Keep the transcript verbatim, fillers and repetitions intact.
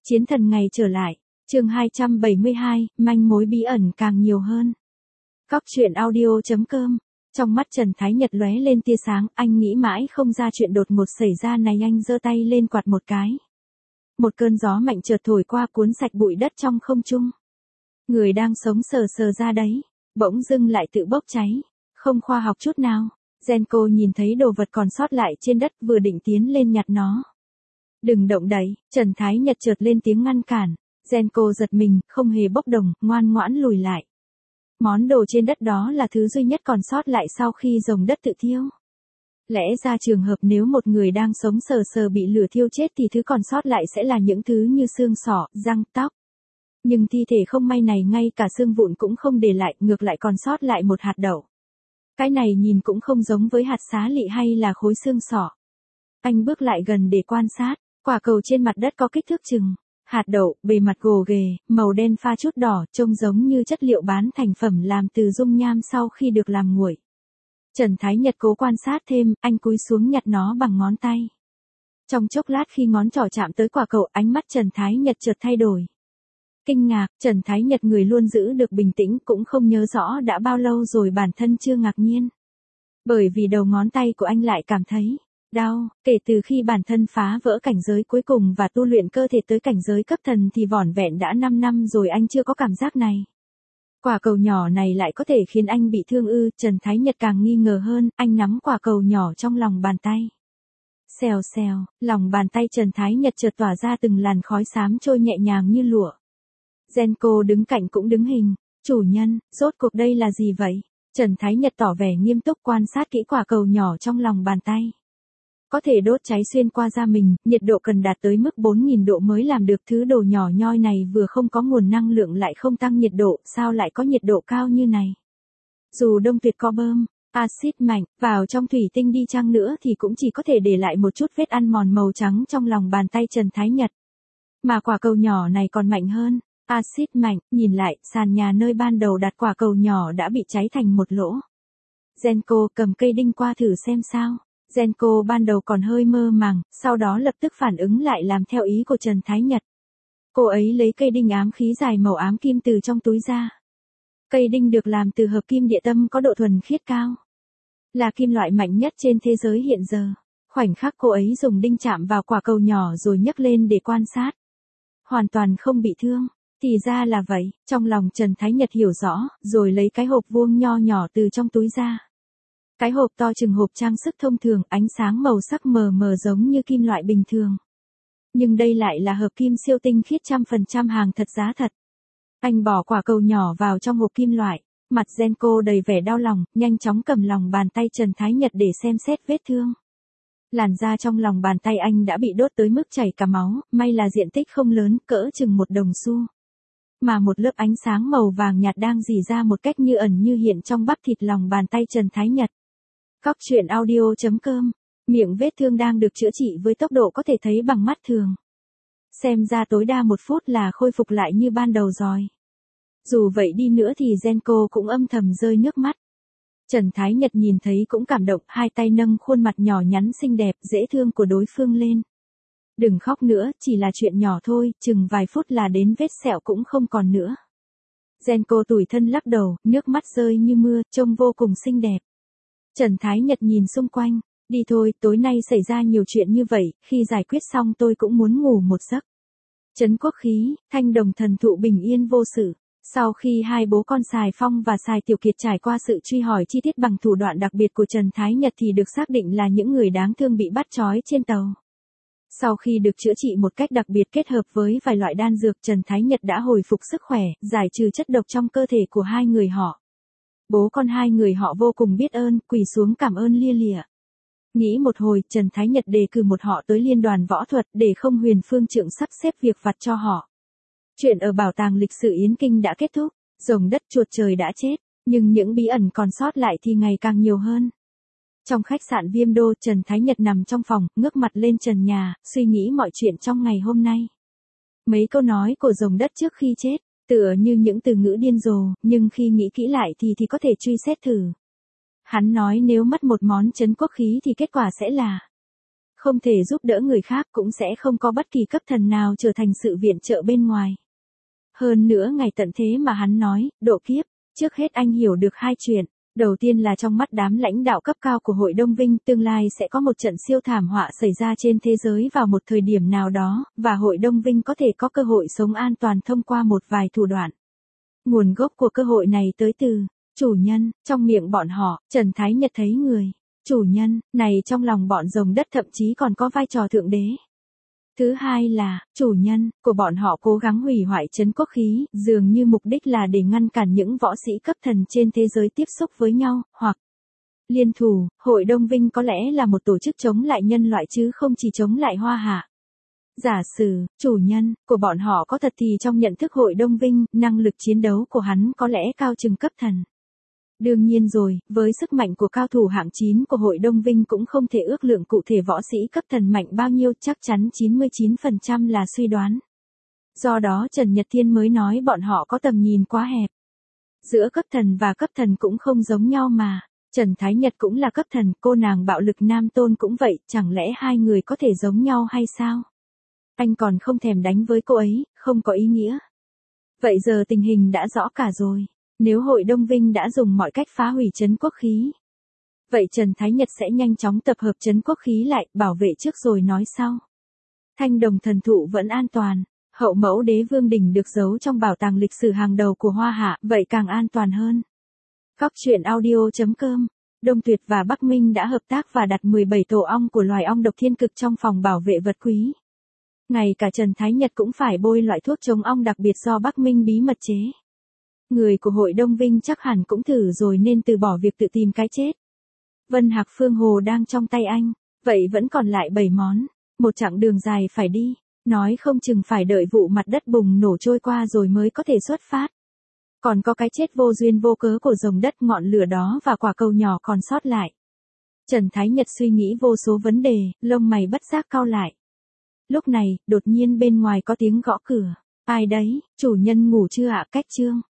Chiến thần ngày trở lại, chương hai trăm bảy mươi hai, manh mối bí ẩn càng nhiều hơn. Cóc truyện audio.com. Trong mắt Trần Thái Nhật lóe lên tia sáng, anh nghĩ mãi không ra chuyện đột ngột xảy ra này, anh giơ tay lên quạt một cái. Một cơn gió mạnh chợt thổi qua cuốn sạch bụi đất trong không trung. Người đang sống sờ sờ ra đấy, bỗng dưng lại tự bốc cháy, không khoa học chút nào. Genco nhìn thấy đồ vật còn sót lại trên đất, vừa định tiến lên nhặt nó. Đừng động đậy, Trần Thái Nhật chợt lên tiếng ngăn cản. Genco giật mình, không hề bốc đồng, ngoan ngoãn lùi lại. Món đồ trên đất đó là thứ duy nhất còn sót lại sau khi rồng đất tự thiêu. Lẽ ra trường hợp nếu một người đang sống sờ sờ bị lửa thiêu chết thì thứ còn sót lại sẽ là những thứ như xương sọ, răng, tóc. Nhưng thi thể không may này ngay cả xương vụn cũng không để lại, ngược lại còn sót lại một hạt đậu. Cái này nhìn cũng không giống với hạt xá lị hay là khối xương sọ. Anh bước lại gần để quan sát, quả cầu trên mặt đất có kích thước chừng hạt đậu, bề mặt gồ ghề, màu đen pha chút đỏ, trông giống như chất liệu bán thành phẩm làm từ dung nham sau khi được làm nguội. Trần Thái Nhật cố quan sát thêm, anh cúi xuống nhặt nó bằng ngón tay. Trong chốc lát khi ngón trỏ chạm tới quả cầu, ánh mắt Trần Thái Nhật chợt thay đổi. Kinh ngạc, Trần Thái Nhật người luôn giữ được bình tĩnh, cũng không nhớ rõ đã bao lâu rồi bản thân chưa ngạc nhiên. Bởi vì đầu ngón tay của anh lại cảm thấy đau, kể từ khi bản thân phá vỡ cảnh giới cuối cùng và tu luyện cơ thể tới cảnh giới cấp thần thì vỏn vẹn đã năm năm rồi anh chưa có cảm giác này. Quả cầu nhỏ này lại có thể khiến anh bị thương ư? Trần Thái Nhật càng nghi ngờ hơn, anh nắm quả cầu nhỏ trong lòng bàn tay. Xèo xèo, lòng bàn tay Trần Thái Nhật chợt tỏa ra từng làn khói xám trôi nhẹ nhàng như lụa. Genco đứng cạnh cũng đứng hình. Chủ nhân, rốt cuộc đây là gì vậy? Trần Thái Nhật tỏ vẻ nghiêm túc quan sát kỹ quả cầu nhỏ trong lòng bàn tay. Có thể đốt cháy xuyên qua da mình, nhiệt độ cần đạt tới mức bốn nghìn độ mới làm được. Thứ đồ nhỏ nhoi này vừa không có nguồn năng lượng lại không tăng nhiệt độ, sao lại có nhiệt độ cao như này? Dù Đông Tuyệt có bơm axit mạnh vào trong thủy tinh đi chăng nữa thì cũng chỉ có thể để lại một chút vết ăn mòn màu trắng trong lòng bàn tay Trần Thái Nhật. Mà quả cầu nhỏ này còn mạnh hơn. Axit mạnh, nhìn lại, sàn nhà nơi ban đầu đặt quả cầu nhỏ đã bị cháy thành một lỗ. Genco cầm cây đinh qua thử xem sao. Genco ban đầu còn hơi mơ màng, sau đó lập tức phản ứng lại làm theo ý của Trần Thái Nhật. Cô ấy lấy cây đinh ám khí dài màu ám kim từ trong túi ra. Cây đinh được làm từ hợp kim địa tâm có độ thuần khiết cao. Là kim loại mạnh nhất trên thế giới hiện giờ. Khoảnh khắc cô ấy dùng đinh chạm vào quả cầu nhỏ rồi nhấc lên để quan sát. Hoàn toàn không bị thương. Thì ra là vậy, trong lòng Trần Thái Nhật hiểu rõ, rồi lấy cái hộp vuông nho nhỏ từ trong túi ra. Cái hộp to chừng hộp trang sức thông thường, ánh sáng màu sắc mờ mờ giống như kim loại bình thường. Nhưng đây lại là hợp kim siêu tinh khiết trăm phần trăm hàng thật giá thật. Anh bỏ quả cầu nhỏ vào trong hộp kim loại, mặt Genco đầy vẻ đau lòng, nhanh chóng cầm lòng bàn tay Trần Thái Nhật để xem xét vết thương. Làn da trong lòng bàn tay anh đã bị đốt tới mức chảy cả máu, may là diện tích không lớn, cỡ chừng một đồng xu. Mà một lớp ánh sáng màu vàng nhạt đang rỉ ra một cách như ẩn như hiện trong bắp thịt lòng bàn tay Trần Thái Nhật. Cóc truyện audio.com. Miệng vết thương đang được chữa trị với tốc độ có thể thấy bằng mắt thường. Xem ra tối đa một phút là khôi phục lại như ban đầu rồi. Dù vậy đi nữa thì Genco cũng âm thầm rơi nước mắt. Trần Thái Nhật nhìn thấy cũng cảm động, hai tay nâng khuôn mặt nhỏ nhắn xinh đẹp, dễ thương của đối phương lên. Đừng khóc nữa, chỉ là chuyện nhỏ thôi, chừng vài phút là đến vết sẹo cũng không còn nữa. Genco tủi thân lắc đầu, nước mắt rơi như mưa, trông vô cùng xinh đẹp. Trần Thái Nhật nhìn xung quanh, đi thôi, tối nay xảy ra nhiều chuyện như vậy, khi giải quyết xong tôi cũng muốn ngủ một giấc. Trấn Quốc Khí, Thanh Đồng thần thụ bình yên vô sự. Sau khi hai bố con Sài Phong và Sài Tiểu Kiệt trải qua sự truy hỏi chi tiết bằng thủ đoạn đặc biệt của Trần Thái Nhật thì được xác định là những người đáng thương bị bắt trói trên tàu. Sau khi được chữa trị một cách đặc biệt kết hợp với vài loại đan dược, Trần Thái Nhật đã hồi phục sức khỏe, giải trừ chất độc trong cơ thể của hai người họ. Bố con hai người họ vô cùng biết ơn, quỳ xuống cảm ơn lia lịa. Nghĩ một hồi, Trần Thái Nhật đề cử một họ tới liên đoàn võ thuật để không Huyền Phương Trượng sắp xếp việc vặt cho họ. Chuyện ở bảo tàng lịch sử Yến Kinh đã kết thúc, rồng đất chuột trời đã chết, nhưng những bí ẩn còn sót lại thì ngày càng nhiều hơn. Trong khách sạn Viêm Đô, Trần Thái Nhật nằm trong phòng, ngước mặt lên trần nhà, suy nghĩ mọi chuyện trong ngày hôm nay. Mấy câu nói của rồng đất trước khi chết, tựa như những từ ngữ điên rồ, nhưng khi nghĩ kỹ lại thì thì có thể truy xét thử. Hắn nói nếu mất một món trấn quốc khí thì kết quả sẽ là không thể giúp đỡ người khác cũng sẽ không có bất kỳ cấp thần nào trở thành sự viện trợ bên ngoài. Hơn nữa ngày tận thế mà hắn nói, độ kiếp, trước hết anh hiểu được hai chuyện. Đầu tiên là trong mắt đám lãnh đạo cấp cao của Hội Đông Vinh tương lai sẽ có một trận siêu thảm họa xảy ra trên thế giới vào một thời điểm nào đó, và Hội Đông Vinh có thể có cơ hội sống an toàn thông qua một vài thủ đoạn. Nguồn gốc của cơ hội này tới từ chủ nhân, trong miệng bọn họ, Trần Thái Nhật thấy người chủ nhân này trong lòng bọn rồng đất thậm chí còn có vai trò thượng đế. Thứ hai là, chủ nhân của bọn họ cố gắng hủy hoại trấn quốc khí, dường như mục đích là để ngăn cản những võ sĩ cấp thần trên thế giới tiếp xúc với nhau, hoặc liên thủ. Hội Đông Vinh có lẽ là một tổ chức chống lại nhân loại chứ không chỉ chống lại Hoa Hạ. Giả sử, chủ nhân của bọn họ có thật thì trong nhận thức Hội Đông Vinh, năng lực chiến đấu của hắn có lẽ cao chừng cấp thần. Đương nhiên rồi, với sức mạnh của cao thủ hạng chín của Hội Đông Vinh cũng không thể ước lượng cụ thể võ sĩ cấp thần mạnh bao nhiêu, chắc chắn chín mươi chín phần trăm là suy đoán. Do đó Trần Nhật Thiên mới nói bọn họ có tầm nhìn quá hẹp. Giữa cấp thần và cấp thần cũng không giống nhau mà. Trần Thái Nhật cũng là cấp thần, cô nàng bạo lực nam tôn cũng vậy, chẳng lẽ hai người có thể giống nhau hay sao? Anh còn không thèm đánh với cô ấy, không có ý nghĩa. Vậy giờ tình hình đã rõ cả rồi. Nếu Hội Đông Vinh đã dùng mọi cách phá hủy trấn quốc khí, vậy Trần Thái Nhật sẽ nhanh chóng tập hợp trấn quốc khí lại, bảo vệ trước rồi nói sau. Thanh đồng thần thụ vẫn an toàn, hậu mẫu đế vương đỉnh được giấu trong bảo tàng lịch sử hàng đầu của Hoa Hạ, vậy càng an toàn hơn. Góc truyện audio chấm com, Đông Tuyệt và Bắc Minh đã hợp tác và đặt mười bảy tổ ong của loài ong độc thiên cực trong phòng bảo vệ vật quý. Ngay cả Trần Thái Nhật cũng phải bôi loại thuốc chống ong đặc biệt do Bắc Minh bí mật chế. Người của Hội Đông Vinh chắc hẳn cũng thử rồi nên từ bỏ việc tự tìm cái chết. Vân Hạc Phương Hồ đang trong tay anh, vậy vẫn còn lại bảy món, một chặng đường dài phải đi, nói không chừng phải đợi vụ mặt đất bùng nổ trôi qua rồi mới có thể xuất phát. Còn có cái chết vô duyên vô cớ của rồng đất, ngọn lửa đó và quả cầu nhỏ còn sót lại. Trần Thái Nhật suy nghĩ vô số vấn đề, lông mày bất giác cau lại. Lúc này, đột nhiên bên ngoài có tiếng gõ cửa. Ai đấy, chủ nhân ngủ chưa ạ? Cách trương.